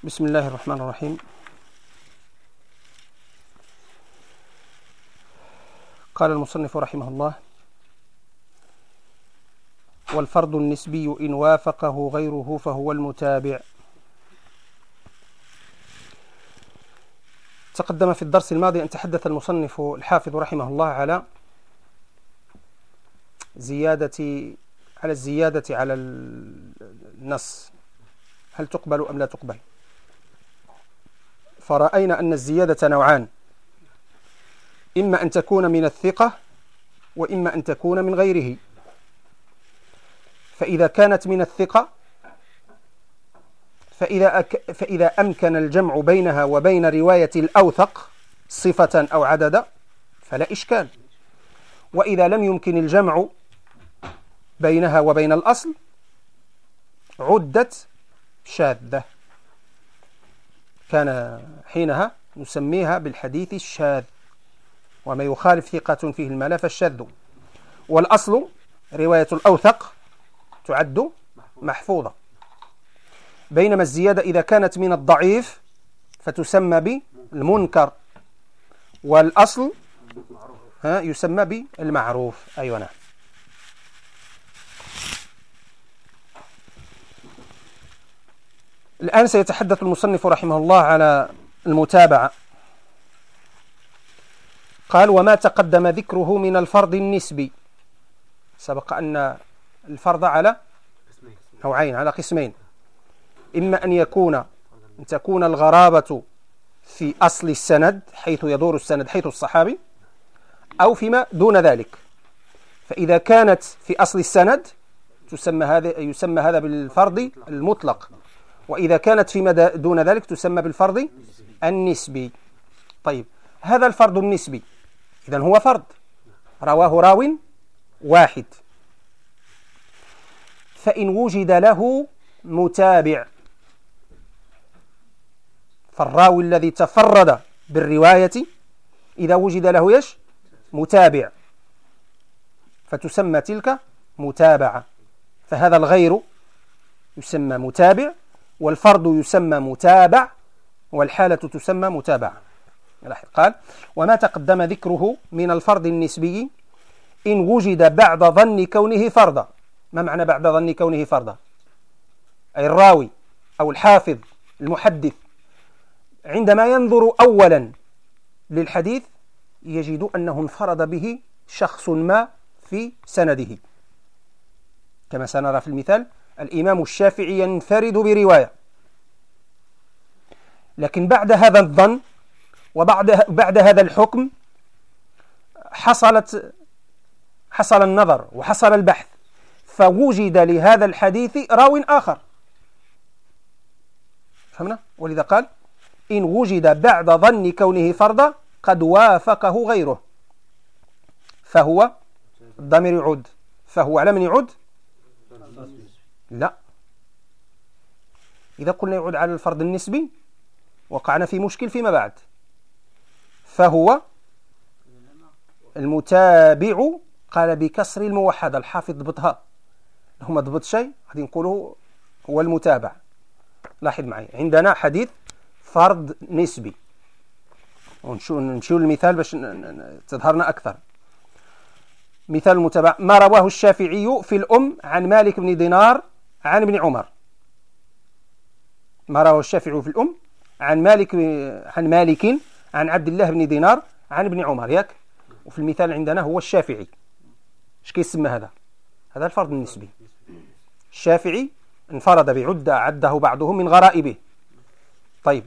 بسم الله الرحمن الرحيم. قال المصنف رحمه الله: والفرض النسبي إن وافقه غيره فهو المتابع. تقدم في الدرس الماضي أن تحدث المصنف الحافظ رحمه الله على الزيادة على النص، هل تقبل أم لا تقبل؟ فرأينا أن الزيادة نوعان: إما أن تكون من الثقة وإما أن تكون من غيره. فإذا كانت من الثقة فإذا أمكن الجمع بينها وبين رواية الأوثق صفة أو عددا فلا إشكال، وإذا لم يمكن الجمع بينها وبين الأصل عدت شاذة، كان حينها نسميها بالحديث الشاذ، وما يخالف ثقة فيه الملا فالشاذ. والأصل رواية الأوثق تعد محفوظة، بينما الزيادة إذا كانت من الضعيف فتسمى بالمنكر، والأصل يسمى بالمعروف. أيوة نعم. الآن سيتحدث المصنف رحمه الله على المتابعة. قال: وما تقدم ذكره من الفرض النسبي. سبق أن الفرض على نوعين، على قسمين: إما أن تكون الغرابة في أصل السند حيث يدور السند حيث الصحابي، أو فيما دون ذلك. فإذا كانت في أصل السند يسمى هذا بالفرض المطلق، وإذا كانت فيما دون ذلك تسمى بالفرض النسبي. طيب، هذا الفرض النسبي إذن هو فرض رواه راو واحد، فإن وجد له متابع، فالراوي الذي تفرد بالرواية إذا وجد له متابع فتسمى تلك متابعة، فهذا الغير يسمى متابع، والفرد يسمى متابع، والحالة تسمى متابعة. قال: وما تقدم ذكره من الفرض النسبي إن وجد بعد ظن كونه فرضا. ما معنى بعد ظن كونه فرضا؟ أي الراوي أو الحافظ المحدث عندما ينظر أولا للحديث يجد أنه انفرد به شخص ما في سنده، كما سنرى في المثال الإمام الشافعي ينفرد برواية، لكن بعد هذا الظن وبعد هذا الحكم حصل النظر وحصل البحث، فوجد لهذا الحديث راو آخر. فهمنا؟ ولذا قال: إن وجد بعد ظن كونه فرضا قد وافقه غيره، فهو الضمير يعود، فهو على من يعود؟ لا، إذا قلنا يعود على الفرض النسبي وقعنا في مشكل فيما بعد. فهو المتابع، قال بكسر الموحدة، الحافظ ضبطها، هم ضبط شيء غادي نقوله هو المتابع. لاحظ معي، عندنا حديث فرض نسبي، ونمشيو للمثال باش تظهرنا أكثر. مثال المتابع: ما رواه الشافعي في الأم عن مالك بن دينار عن ابن عمر. ما رواه الشافعي في الأم عن مالك عن عبد الله بن دينار عن ابن عمر، ياك؟ وفي المثال عندنا هو الشافعي. ايش كيسمى هذا؟ هذا الفرض النسبي. الشافعي انفرد بعدة عده بعضهم من غرائبه. طيب،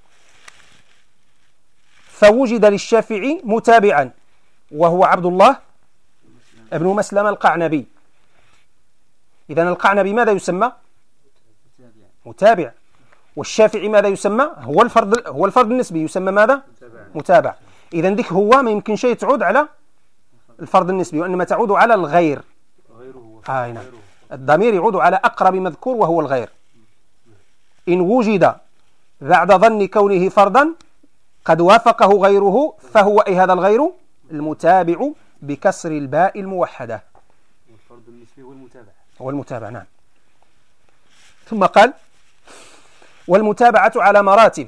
فوجد للشافعي متابعا وهو عبد الله ابن مسلم القعنبي. إذن القعنبي ماذا يسمى؟ متابع. والشافعي ماذا يسمى؟ هو الفرض النسبي، يسمى ماذا؟ متابع. إذن ذيك هو ما يمكن شيء تعود على الفرض النسبي، وإنما تعود على الغير. نعم. الضمير يعود على أقرب مذكور وهو الغير. إن وجد بعد ظن كونه فرضا قد وافقه غيره فهو هذا الغير المتابع بكسر الباء الموحدة. والفرض النسبي هو المتابع. هو المتابع، نعم. ثم قال: والمتابعة على مراتب،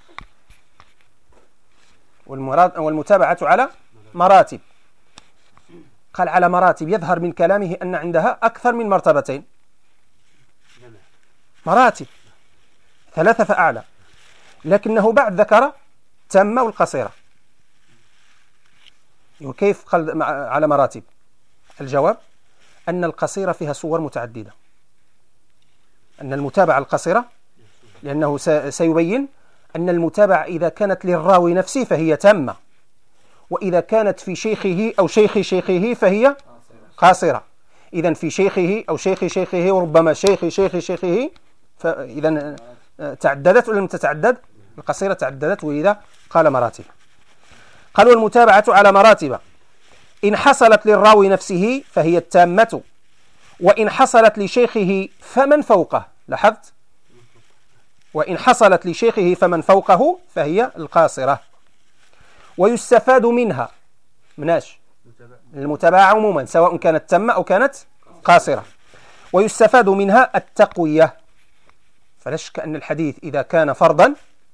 والمتابعة على مراتب. قال على مراتب، يظهر من كلامه أن عندها أكثر من مرتبتين، مراتب 3 فأعلى، لكنه بعد ذكر تامة والقصيرة. وكيف قال على مراتب؟ الجواب أن القصيرة فيها صور متعددة، أن المتابعة القصيرة، لأنه سيبين أن المتابعة إذا كانت للراوي نفسه فهي تامة، وإذا كانت في شيخه أو شيخ شيخه فهي قاصرة. إذن في شيخه أو شيخ شيخه وربما شيخ شيخ شيخه، فإذا تعددت ولم تتعدد، القصيرة تعددت، ولذا قال مراتب. قالوا المتابعة على مراتب، إن حصلت للراوي نفسه فهي التامة، وإن حصلت لشيخه فمن فوقه، لاحظت؟ وإن حصلت لشيخه فمن فوقه فهي القاصرة. ويستفاد منها مناش المتابعة عموما سواء كانت تامة أو كانت قاصرة. ويستفاد منها التقوية، فلا شك أن الحديث إذا كان فرضا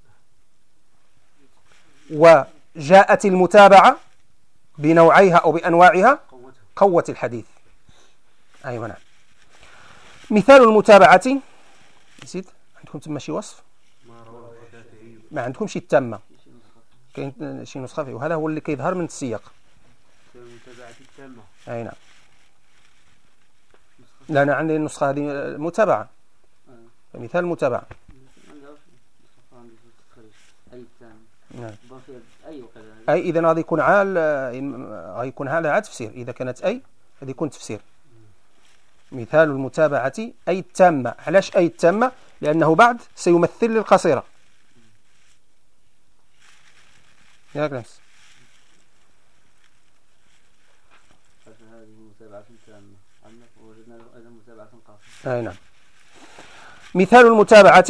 وجاءت المتابعة بنوعيها أو بأنواعها قوة الحديث. أيوة نعم. مثال المتابعة، نسيت عندكم تم شي وصف؟ ما عندكم شي تامة، كاين شي نسخة فيه، وهذا هو اللي كيظهر من السياق. المتابعة التامة. أي نعم. لا أنا عندي النسخة هذه متابعة، مثال المتابعة. أي إذا غادي يكون عال، غيكون هذا عاد تفسير. إذا كانت أي غادي يكون تفسير. مثال المتابعة أي التامة. علاش أي التامة؟ لأنه بعد سيمثل للقصيرة. يا كلاس هذه متابعة تامة، عندنا وجدنا أيضا متابعة قاصرة. أي نعم. مثال المتابعة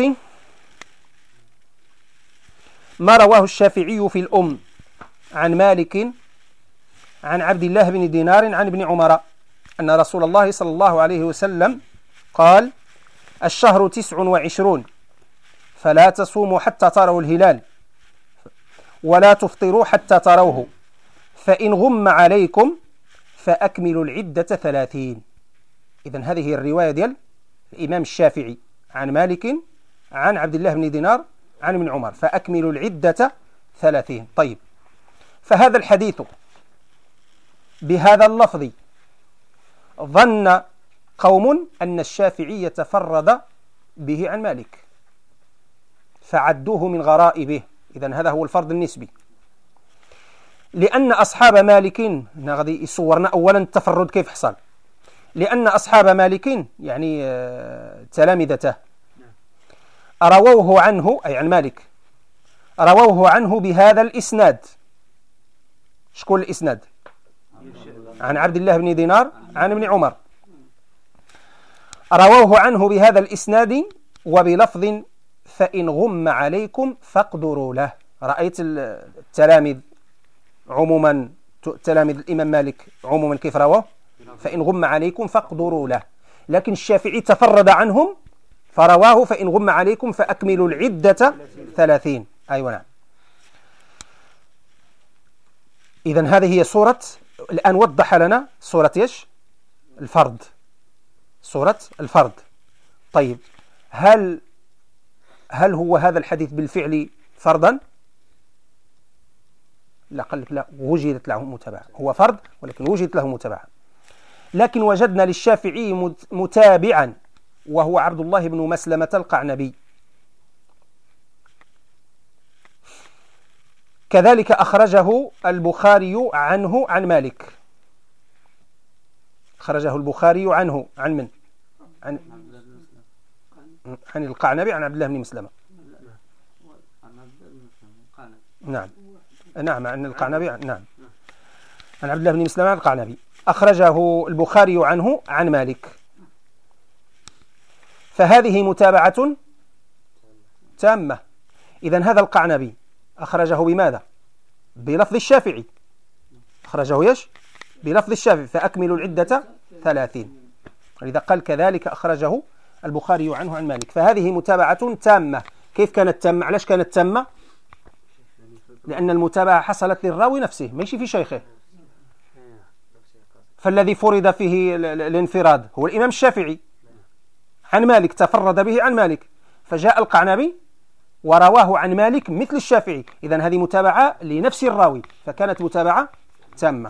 ما رواه الشافعي في الأم عن مالك عن عبد الله بن دينار عن ابن عمر أن رسول الله صلى الله عليه وسلم قال: الشهر 29 فلا تصوموا حتى تروا الهلال ولا تفطروا حتى تروه، فإن غم عليكم فأكملوا العدة 30. إذن هذه هي الرواية ديال الإمام الشافعي عن مالك عن عبد الله بن دينار عن ابن عمر، فأكملوا العدة 30. طيب، فهذا الحديث بهذا اللفظ ظن قوم أن الشافعي تفرد به عن مالك فعدوه من غرائبه. إذن هذا هو الفرض النسبي، لأن أصحاب مالك غادي يصورنا أولا التفرد كيف حصل. لأن أصحاب مالك يعني تلامذته رووه عنه، أي عن مالك، رووه عنه بهذا الإسناد. شكون الإسناد؟ عن عبد الله بن دينار عن ابن عمر. رووه عنه بهذا الإسناد وبلفظ فإن غم عليكم فاقدروا له. رأيت التلاميذ عموما، تلاميذ الإمام مالك عموما كيف رواه؟ فإن غم عليكم فاقدروا له. لكن الشافعي تفرد عنهم فرواه فإن غم عليكم فأكملوا العدة 30. أيوة نعم. إذن هذه هي صورة، الآن وضح لنا صورة إيش؟ الفرد، صورة الفرد. طيب، هل هو هذا الحديث بالفعل فردا؟ لا، قال لك لا، وجدت له متابعة. هو فرد ولكن وجدت له متابعة. لكن وجدنا للشافعي متابعا وهو عبد الله بن مسلمة القعنبي. كذلك أخرجه البخاري عنه عن مالك. أخرجه البخاري عنه عن من؟ عن القعنبي عن عبد الله بن مسلمة. نعم نعم، عن القعنبي، نعم، عن عبد الله بن مسلمة القعنبي. أخرجه البخاري عنه عن مالك. فهذه متابعة تامة. إذن هذا القعنبي أخرجه بماذا؟ بلفظ الشافعي. أخرجه يش؟ بلفظ الشافعي، فأكملوا العدة 30. لذا قال كذلك أخرجه البخاري عنه عن مالك. فهذه متابعة تامة كيف كانت تامة؟ علاش كانت تامة؟ لأن المتابعة حصلت للراوي نفسه ماشي في شيخه. فالذي فرض فيه الانفراد هو الإمام الشافعي عن مالك، تفرد به عن مالك، فجاء القعنبي ورواه عن مالك مثل الشافعي، إذن هذه متابعة لنفس الراوي، فكانت متابعة تامة.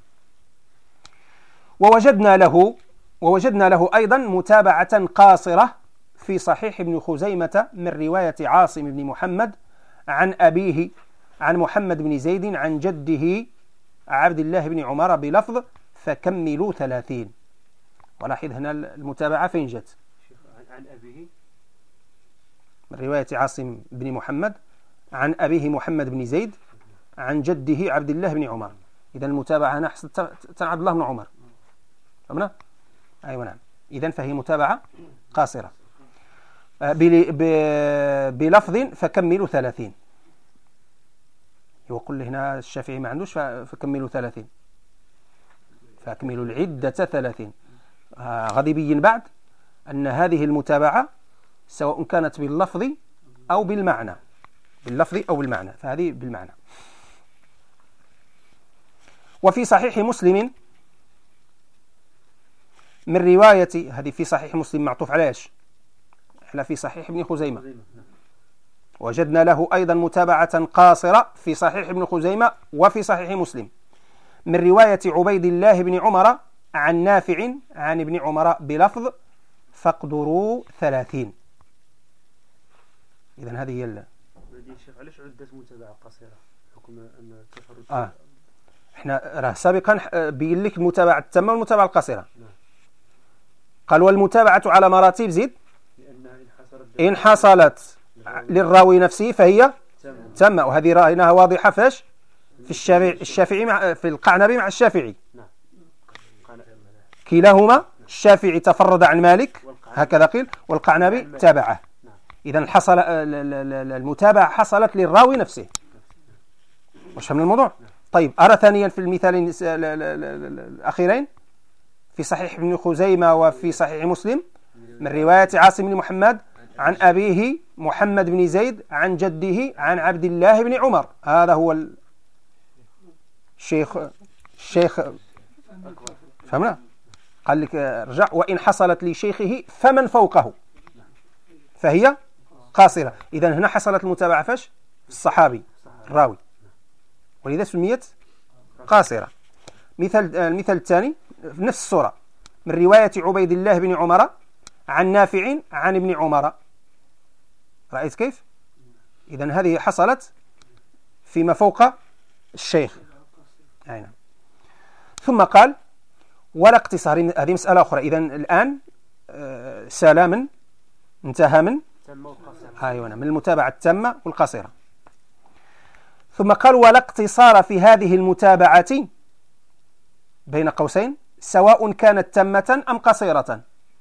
ووجدنا له أيضا متابعة قاصرة في صحيح ابن خزيمة من رواية عاصم بن محمد عن أبيه عن محمد بن زيد عن جده عبد الله بن عمر بلفظ فكملوا 30. ولاحظ هنا المتابعة فين جت؟ عن أبيه من رواية عاصم بن محمد عن أبيه محمد بن زيد عن جده عبد الله بن عمر. إذن المتابعة هنا حصلت عبد الله بن عمر. فهمنا؟ أيوة نعم. إذن فهي متابعة قاصرة بلفظ فكملوا 30. يقول هنا الشافعي ما عندوش فكملوا 30، فأكملوا العدة 30. غادي يبين بعد أن هذه المتابعة سواء كانت باللفظ أو بالمعنى، باللفظ أو بالمعنى، فهذه بالمعنى. وفي صحيح مسلم من رواية، هذه في صحيح مسلم معطوف على ايش؟ على في صحيح ابن خزيمة. وجدنا له أيضا متابعة قاصرة في صحيح ابن خزيمة وفي صحيح مسلم من رواية عبيد الله بن عمر عن نافع عن ابن عمر بلفظ فاقدروا 30. إذن هذه هي الشيخ علاش عدة متابعة قصيرة حكم أن التفرد احنا راه سابقا بين لك المتابعة التامة والمتابعة القصيرة. قال والمتابعة على مراتب زيد إن حصلت للراوي نفسه فهي تامة، وهذه رأيناها واضحة فاش؟ في الشافعي مع في القعنبي مع الشافعي، كلاهما الشافعي تفرد عن مالك هكذا قيل والقعنبي تابعه. إذن حصل المتابعة حصلت للراوي نفسه. وش من الموضوع؟ طيب أرى ثانيا في المثالين الأخيرين في صحيح ابن خزيمة وفي صحيح مسلم من رواية عاصم بن محمد عن أبيه محمد بن زيد عن جده عن عبد الله بن عمر. هذا هو الشيخ فهمنا؟ قال لك رجع وإن حصلت لشيخه فمن فوقه فهي قاصرة. إذن هنا حصلت المتابعة فاش؟ في الصحابي الراوي، ولذا سميت قاصرة. المثال الثاني في نفس الصورة من رواية عبيد الله بن عمر عن نافع عن ابن عمر. رأيت كيف؟ إذن هذه حصلت فيما فوق الشيخ. أين. ثم قال ولا اقتصار، هذه مسألة أخرى. إذن الآن سلام انتهى من من المتابعة التامة والقصيرة. ثم قال ولا اقتصار في هذه المتابعة بين قوسين سواء كانت تامة أم قصيرة.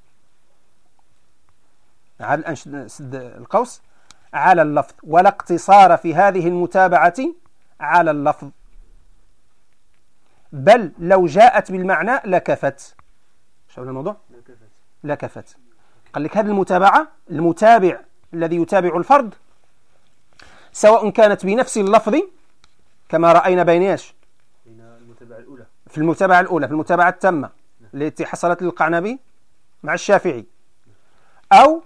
عاد أنشد القوس على اللفظ، ولا اقتصار في هذه المتابعة على اللفظ، بل لو جاءت بالمعنى لكفت. شو الموضوع؟ لكفت. قال لك هذه المتابعة، المتابع الذي يتابع الفرد سواء كانت بنفس اللفظ كما رأينا بين ايش؟ في المتابعة الأولى في المتابعة التامة التي حصلت للقعنبي مع الشافعي، أو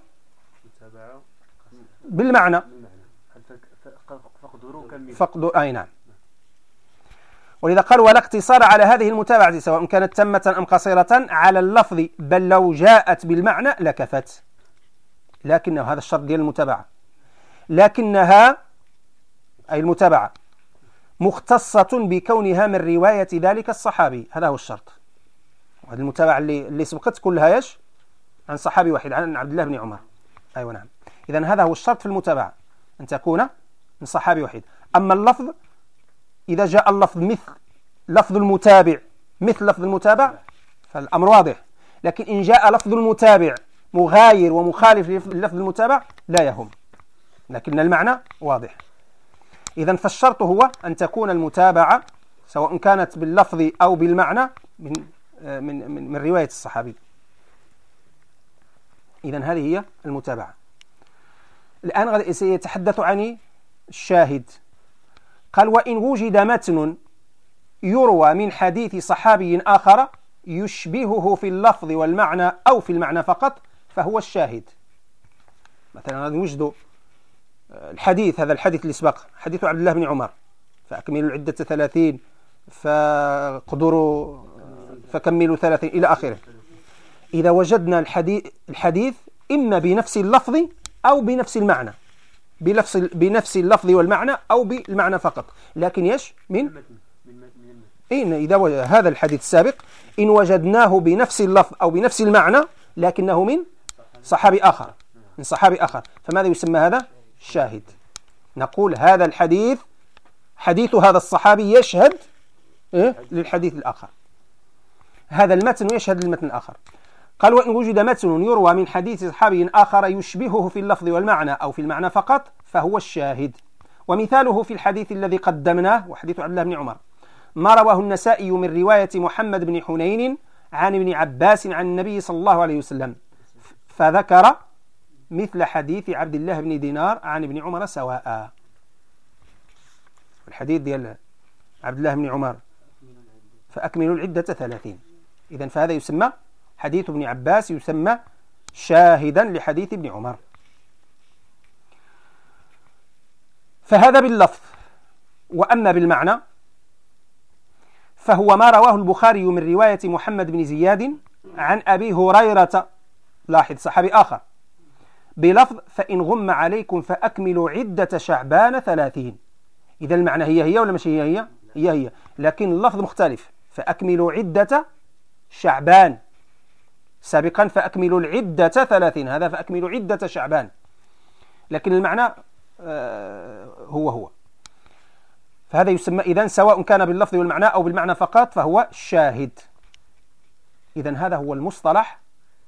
بالمعنى فقدوا أي نعم. ولذا قال ولا اقتصار على هذه المتابعة سواء كانت تامة أم قصيرة على اللفظ، بل لو جاءت بالمعنى لكفت. لكنه هذا الشرط ديال المتابعة، لكنها أي المتابعة مختصة بكونها من رواية ذلك الصحابي. هذا هو الشرط. وهذه المتابعة اللي سبقت كلها ايش؟ عن صحابي واحد، عن عبد الله بن عمر. أيوة نعم. إذن هذا هو الشرط في المتابعة، أن تكون من صحابي واحد. أما اللفظ إذا جاء اللفظ مثل لفظ المتابع مثل لفظ المتابع فالأمر واضح، لكن إن جاء لفظ المتابع مغاير ومخالف للفظ المتابع لا يهم، لكن المعنى واضح. إذن فالشرط هو أن تكون المتابعة سواء كانت باللفظ أو بالمعنى من رواية الصحابي. إذن هذه هي المتابعة. الآن سيتحدث عن الشاهد. قال وإن وجد متن يروى من حديث صحابي آخر يشبهه في اللفظ والمعنى أو في المعنى فقط فهو الشاهد. مثلا نوجد الحديث، هذا الحديث اللي سبق حديث عبد الله بن عمر فأكملوا العدة 30 فقدروا فكملوا 30 إلى آخره. إذا وجدنا الحديث إما بنفس اللفظ أو بنفس المعنى، بنفس اللفظ والمعنى أو بالمعنى فقط، لكن يش من إذا هذا الحديث السابق إن وجدناه بنفس اللفظ أو بنفس المعنى لكنه من صحابي آخر، من صحابي آخر، فماذا يسمى هذا؟ شاهد. نقول هذا الحديث حديث هذا الصحابي يشهد للحديث الآخر، هذا المتن يشهد للمتن الآخر. قال وإن وجد متن يروى من حديث صحابي آخر يشبهه في اللفظ والمعنى أو في المعنى فقط فهو الشاهد. ومثاله في الحديث الذي قدمناه وحديث عبد الله بن عمر ما رواه النسائي من رواية محمد بن حنين عن ابن عباس عن النبي صلى الله عليه وسلم فذكر مثل حديث عبد الله بن دينار عن ابن عمر سواء. الحديث ديال عبد الله بن عمر فأكملوا العدة 30، إذن فهذا يسمى حديث ابن عباس، يسمى شاهدا لحديث ابن عمر. فهذا باللفظ. وأما بالمعنى فهو ما رواه البخاري من رواية محمد بن زياد عن أبي هريرة، لاحظ صحابي آخر، بلفظ فإن غم عليكم فأكملوا عدة شعبان 30. إذا المعنى هي ولا مش هي، لكن اللفظ مختلف، فأكملوا عدة شعبان، سابقا فأكملوا العدة 30، هذا فأكملوا عدة شعبان، لكن المعنى هو. فهذا يسمى إذن سواء كان باللفظ والمعنى أو بالمعنى فقط فهو شاهد. إذن هذا هو المصطلح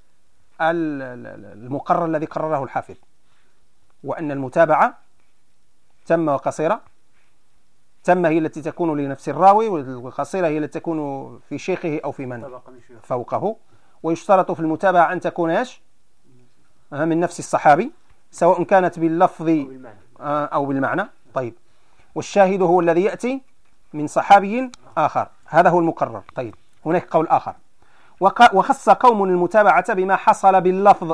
المقرر الذي قرره الحافظ، وأن المتابعة تم وقصيرة، تم هي التي تكون لنفس الراوي، والقصيرة هي التي تكون في شيخه أو في من فوقه. ويشترط في المتابعة أن تكون من نفس الصحابي سواء كانت باللفظ أو بالمعنى. طيب، والشاهد هو الذي يأتي من صحابي آخر، هذا هو المقرر. طيب، هناك قول آخر، وخص قوم المتابعة بما حصل باللفظ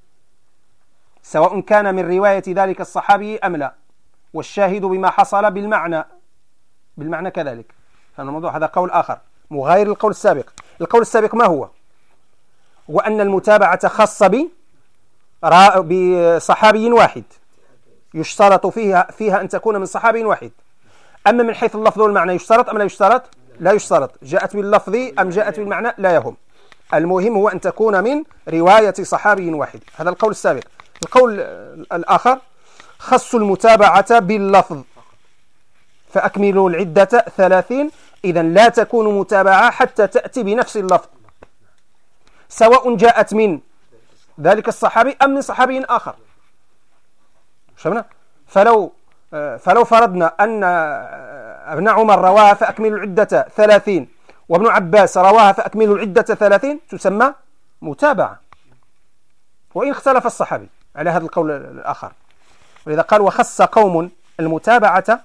سواء كان من رواية ذلك الصحابي أم لا، والشاهد بما حصل بالمعنى كذلك. فالموضوع هذا قول آخر مغاير للقول السابق. القول السابق ما هو؟ وأن المتابعة خاصة بصحابي واحد، يشترط فيها أن تكون من صحابي واحد. أما من حيث اللفظ والمعنى يشترط أم لا يشترط؟ لا يشترط. جاءت باللفظ أم جاءت بالمعنى لا يهم، المهم هو أن تكون من رواية صحابي واحد. هذا القول السابق. القول الآخر خص المتابعة باللفظ فأكملوا العدة 30، إذن لا تكون متابعة حتى تأتي بنفس اللفظ سواء جاءت من ذلك الصحابي أم من صحابي آخر. شفنا؟ فلو فرضنا أن ابن عمر رواها فأكملوا العدة 30 وابن عباس رواها فأكملوا العدة 30 تسمى متابعة، وإن اختلف الصحابي على هذا القول الآخر. ولذا قال وخص قوم المتابعة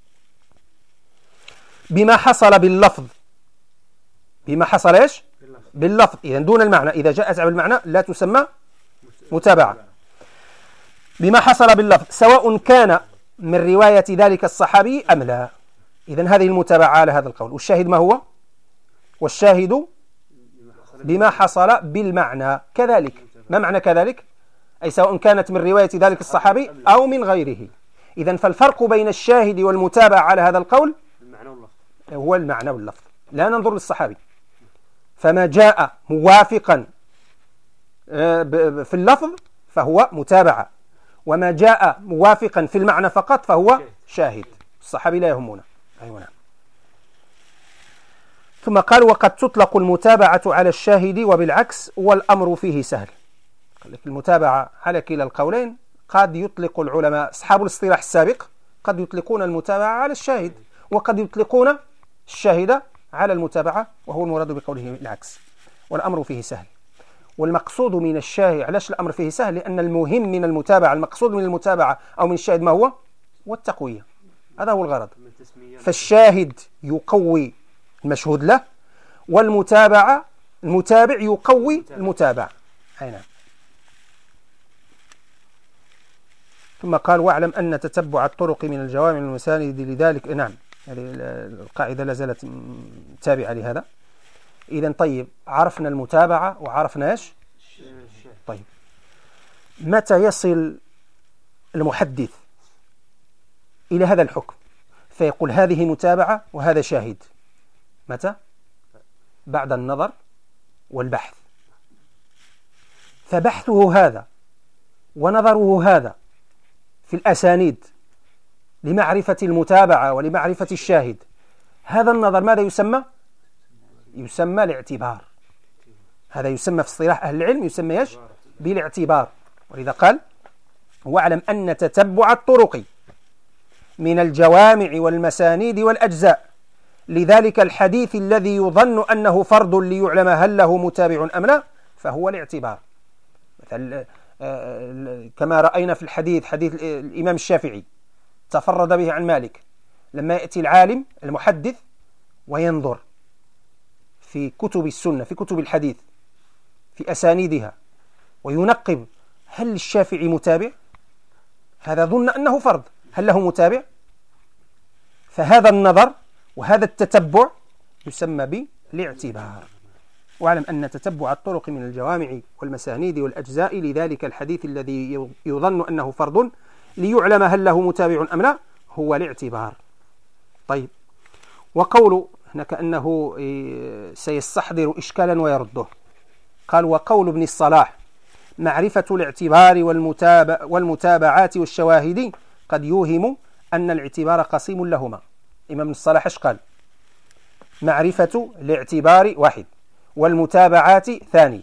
بما حصل باللفظ. بما حصل إيش؟ باللفظ، إذن دون المعنى. إذا جاءت على المعنى لا تسمى متابعة. بما حصل باللفظ سواء كان من رواية ذلك الصحابي أم لا. إذن هذه المتابعة على هذا القول. والشاهد ما هو؟ والشاهد بما حصل بالمعنى كذلك. ما معنى كذلك؟ أي سواء كانت من رواية ذلك الصحابي أو من غيره. إذن فالفرق بين الشاهد والمتابعة على هذا القول هو المعنى واللفظ، لا ننظر للصحابي. فما جاء موافقا في اللفظ فهو متابعة، وما جاء موافقا في المعنى فقط فهو شاهد. الصحابي لا يهمنا. أيوة نعم. ثم قال وقد تطلق المتابعة على الشاهد وبالعكس والأمر فيه سهل. المتابعة على كلا القولين. قد يطلق العلماء أصحاب الاصطلاح السابق قد يطلقون المتابعة على الشاهد، وقد يطلقون الشاهد على المتابعة، وهو المراد بقوله العكس. والأمر فيه سهل. والمقصود من الشاهد، علاش الأمر فيه سهل؟ لأن المهم من المتابعة، المقصود من المتابعة أو من الشاهد ما هو؟ والتقوية، هذا هو الغرض. فالشاهد يقوي المشهود له، والمتابع يقوي المتابع. أي نعم. ثم قال واعلم أن تتبع الطرق من الجوامع المساند لذلك. نعم، هذه القاعدة لا زالت تابعة لهذا. إذن طيب، عرفنا المتابعة وعرفنا إيش؟ طيب، متى يصل المحدث إلى هذا الحكم فيقول هذه متابعة وهذا شاهد؟ متى؟ بعد النظر والبحث. فبحثه هذا ونظره هذا في الأسانيد لمعرفة المتابعة ولمعرفة الشاهد، هذا النظر ماذا يسمى؟ يسمى الاعتبار. هذا يسمى في اصطلاح أهل العلم يسمى إيش؟ بالاعتبار. ولذا قال واعلم أن تتبع الطرق من الجوامع والمسانيد والأجزاء لذلك الحديث الذي يظن أنه فرض ليعلم هل له متابع أم لا فهو الاعتبار. مثل كما رأينا في الحديث، حديث الإمام الشافعي تفرد به عن مالك، لما يأتي العالم المحدث وينظر في كتب السنة، في كتب الحديث، في أسانيدها، وينقب هل الشافعي متابع؟ هذا ظن أنه فرض، هل له متابع؟ فهذا النظر وهذا التتبع يسمى بالاعتبار. واعلم أن تتبع الطرق من الجوامع والمسانيد والأجزاء لذلك الحديث الذي يظن أنه فرض ليعلم هل له متابع أم لا هو الاعتبار. طيب، وقول هنا كأنه سيستحضر إشكالا ويرده. قال وقول ابن الصلاح معرفة الاعتبار والمتابعات والشواهد قد يوهم أن الاعتبار قسيم لهما. إمام ابن الصلاح ايش قال؟ معرفة الاعتبار واحد، والمتابعات ثاني،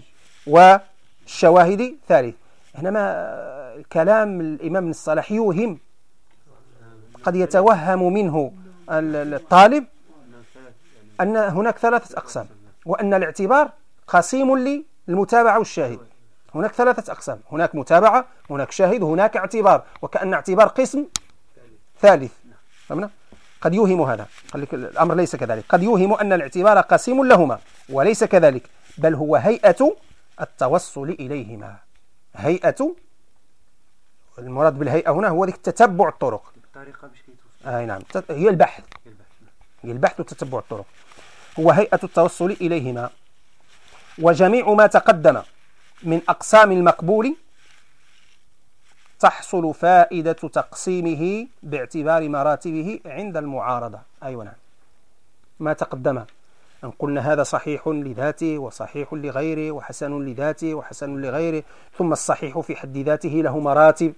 والشواهد ثالث. هنا ما كلام الإمام ابن الصلاح يوهم، قد يتوهم منه الطالب أن هناك ثلاثة أقسام، وأن الاعتبار قسيم للمتابعة والشاهد. هناك ثلاثة أقسام، هناك متابعة، هناك شاهد، هناك اعتبار، وكأن اعتبار قسم ثالث. فهمنا؟ قد يوهم هذا، قال لك الأمر ليس كذلك. قد يوهم أن الاعتبار قسيم لهما وليس كذلك، بل هو هيئة التوصل إليهما. هيئة، المراد بالهيئة هنا هو ذلك تتبع الطرق. نعم، هي البحث، هي البحث وتتبع الطرق، هو هيئة التوصل إليهما. وجميع ما تقدم من أقسام المقبول تحصل فائدة تقسيمه باعتبار مراتبه عند المعارضة. أيوة نعم، ما تقدم أن قلنا هذا صحيح لذاته وصحيح لغيره وحسن لذاته وحسن لغيره، ثم الصحيح في حد ذاته له مراتب،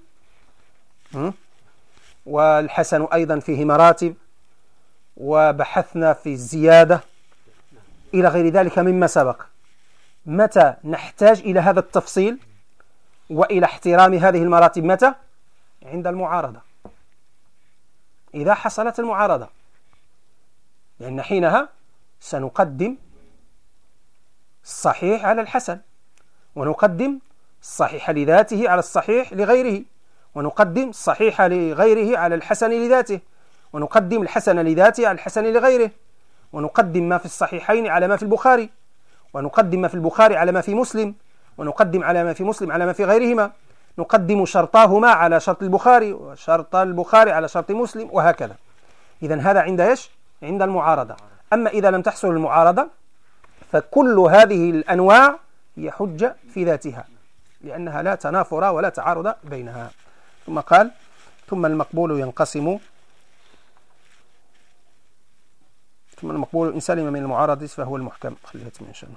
والحسن أيضا فيه مراتب، وبحثنا في الزيادة إلى غير ذلك مما سبق. متى نحتاج إلى هذا التفصيل وإلى احترام هذه المراتب؟ متى؟ عند المعارضة، إذا حصلت المعارضة، لأن حينها سنقدم الصحيح على الحسن، ونقدم الصحيح لذاته على الصحيح لغيره، ونقدم الصحيح لغيره على الحسن لذاته، ونقدم الحسن لذاته على الحسن لغيره، ونقدم ما في الصحيحين على ما في البخاري، ونقدم ما في البخاري على ما في مسلم، ونقدم على ما في مسلم على ما في غيرهما، نقدم شرطاهما على شرط البخاري وشرط البخاري على شرط مسلم، وهكذا. إذن هذا عند إيش؟ عند المعارضة. أما إذا لم تحصل المعارضة فكل هذه الأنواع هي حجة في ذاتها، لأنها لا تنافر ولا تعارض بينها. ثم قال ثم المقبول ينقسم، ثم المقبول إن سلم من المعارضة فهو المحكم. خليها إن شاء الله.